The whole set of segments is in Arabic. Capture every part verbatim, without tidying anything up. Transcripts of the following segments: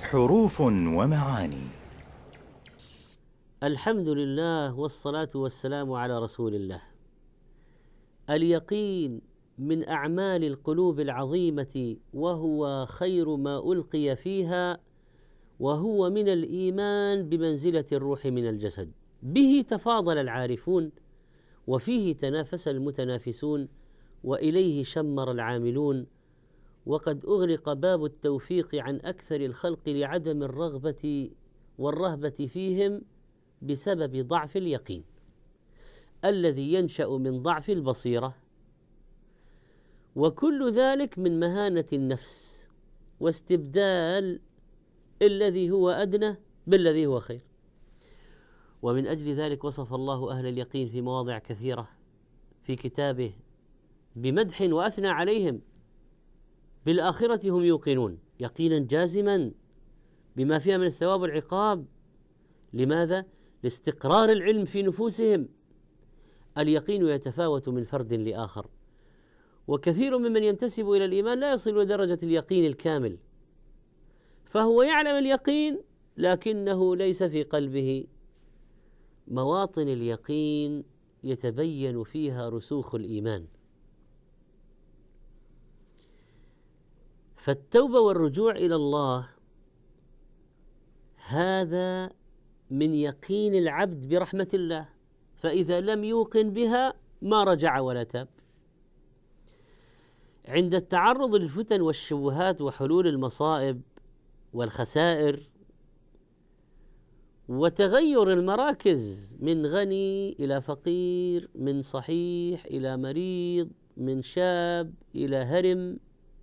حروف ومعاني. الحمد لله والصلاة والسلام على رسول الله. اليقين من أعمال القلوب العظيمة، وهو خير ما ألقي فيها، وهو من الإيمان بمنزلة الروح من الجسد. به تفاضل العارفون، وفيه تنافس المتنافسون، وإليه شمر العاملون، وقد أغلق باب التوفيق عن أكثر الخلق لعدم الرغبة والرهبة فيهم بسبب ضعف اليقين الذي ينشأ من ضعف البصيرة، وكل ذلك من مهانة النفس واستبدال الذي هو أدنى بالذي هو خير. ومن أجل ذلك وصف الله أهل اليقين في مواضع كثيرة في كتابه بمدح وأثنى عليهم. بالآخرة هم يوقنون يقينا جازما بما فيها من الثواب والعقاب. لماذا؟ لاستقرار العلم في نفوسهم. اليقين يتفاوت من فرد لآخر، وكثير ممن ينتسب إلى الإيمان لا يصل إلى درجة اليقين الكامل، فهو يعلم اليقين لكنه ليس في قلبه مواطن اليقين يتبين فيها رسوخ الإيمان. فالتوبة والرجوع إلى الله هذا من يقين العبد برحمة الله، فإذا لم يوقن بها ما رجع ولا تاب. عند التعرض للفتن والشبهات وحلول المصائب والخسائر وتغير المراكز من غني إلى فقير، من صحيح إلى مريض، من شاب إلى هرم،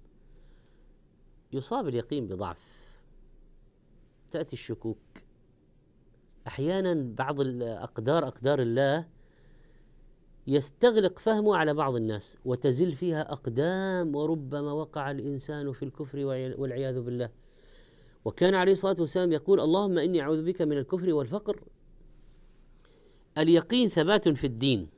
يصاب اليقين بضعف، تأتي الشكوك. أحيانا بعض الأقدار أقدار الله يستغلق فهمه على بعض الناس وتزل فيها أقدام، وربما وقع الإنسان في الكفر والعياذ بالله. وكان عليه الصلاة والسلام يقول: اللهم إني أعوذ بك من الكفر والفقر. اليقين ثبات في الدين،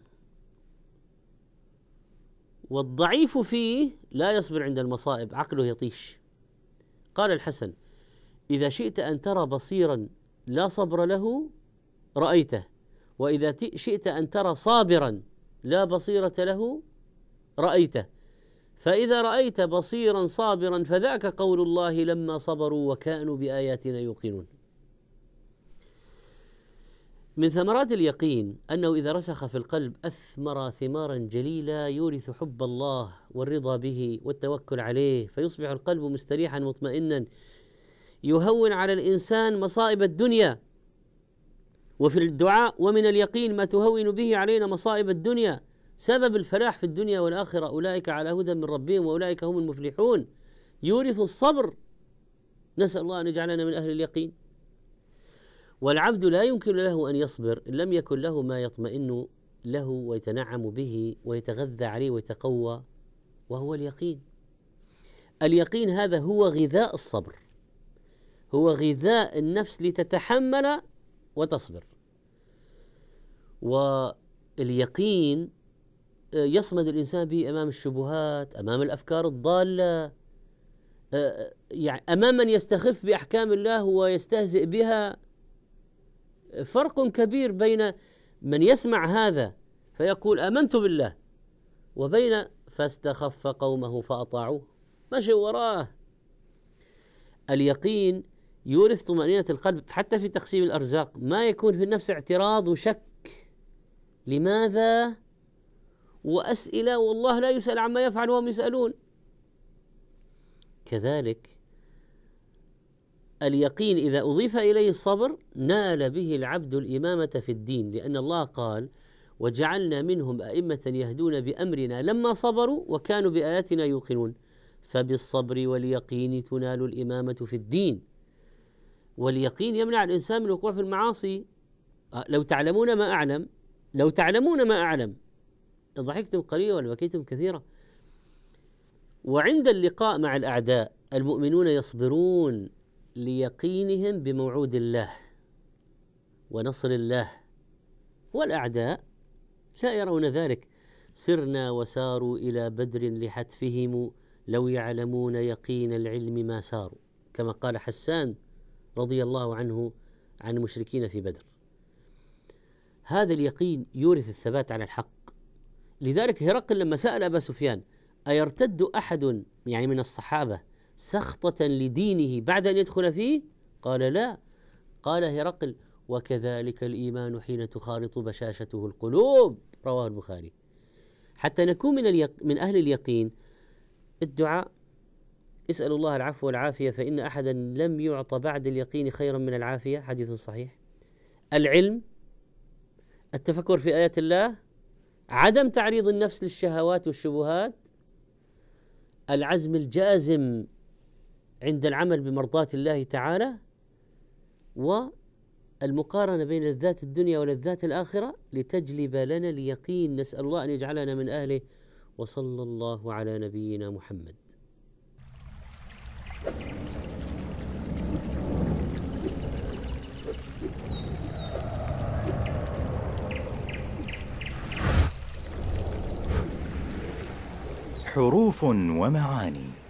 والضعيف فيه لا يصبر عند المصائب، عقله يطيش. قال الحسن: إذا شئت أن ترى بصيرا لا صبر له رأيته، وإذا شئت أن ترى صابرا لا بصيرة له رأيته، فإذا رأيت بصيرا صابرا فذاك قول الله لما صبروا وكانوا بآياتنا يوقنون. من ثمرات اليقين أنه إذا رسخ في القلب أثمر ثمارا جليلة يورث حب الله والرضا به والتوكل عليه، فيصبح القلب مستريحا مطمئنا، يهون على الإنسان مصائب الدنيا. وفي الدعاء: ومن اليقين ما تهون به علينا مصائب الدنيا. سبب الفلاح في الدنيا والآخرة: أولئك على هدى من ربهم وأولئك هم المفلحون. يورث الصبر. نسأل الله أن يجعلنا من أهل اليقين. والعبد لا يمكن له أن يصبر إن لم يكن له ما يطمئن له ويتنعم به ويتغذى عليه ويتقوى، وهو اليقين. اليقين هذا هو غذاء الصبر، هو غذاء النفس لتتحمل وتصبر. واليقين يصمد الإنسان به أمام الشبهات، أمام الأفكار الضالة، يعني أمام من يستخف بأحكام الله ويستهزئ بها. فرق كبير بين من يسمع هذا فيقول آمنت بالله، وبين فاستخف قومه فأطاعوه، مشي وراه. اليقين يورث طمأنينة القلب حتى في تقسيم الأرزاق، ما يكون في النفس اعتراض وشك لماذا وأسئلة، والله لا يسأل عما يفعل وهم يسألون. كذلك اليقين إذا أضيف إليه الصبر نال به العبد الإمامة في الدين، لأن الله قال: وجعلنا منهم أئمة يهدون بأمرنا لما صبروا وكانوا بآياتنا يوقنون. فبالصبر واليقين تنال الإمامة في الدين. واليقين يمنع الإنسان من الوقوع في المعاصي. لو تعلمون ما أعلم لو تعلمون ما أعلم ضحكتم قليلا ولبكيتم كثيرا. وعند اللقاء مع الأعداء المؤمنون يصبرون ليقينهم بموعود الله ونصر الله، والأعداء لا يرون ذلك. سرنا وساروا إلى بدر لحتفهم، لو يعلمون يقين العلم ما ساروا، كما قال حسان رضي الله عنه عن المشركين في بدر. هذا اليقين يورث الثبات على الحق. لذلك هرقل لما سأل أبا سفيان أيرتد أحد يعني من الصحابة سخطة لدينه بعد أن يدخل فيه؟ قال لا. قال هرقل وكذلك الإيمان حين تخالط بشاشته القلوب، رواه البخاري. حتى نكون من, اليق... من أهل اليقين الدعاء، اسأل الله العفو والعافية فإن أحدا لم يعط بعد اليقين خيرا من العافية، حديث صحيح. العلم، التفكر في آيات الله، عدم تعريض النفس للشهوات والشبهات، العزم الجازم عند العمل بمرضاة الله تعالى، والمقارنة بين لذات الدنيا ولذات الآخرة لتجلب لنا اليقين. نسأل الله أن يجعلنا من أهله. وصلى الله على نبينا محمد. حروف ومعاني.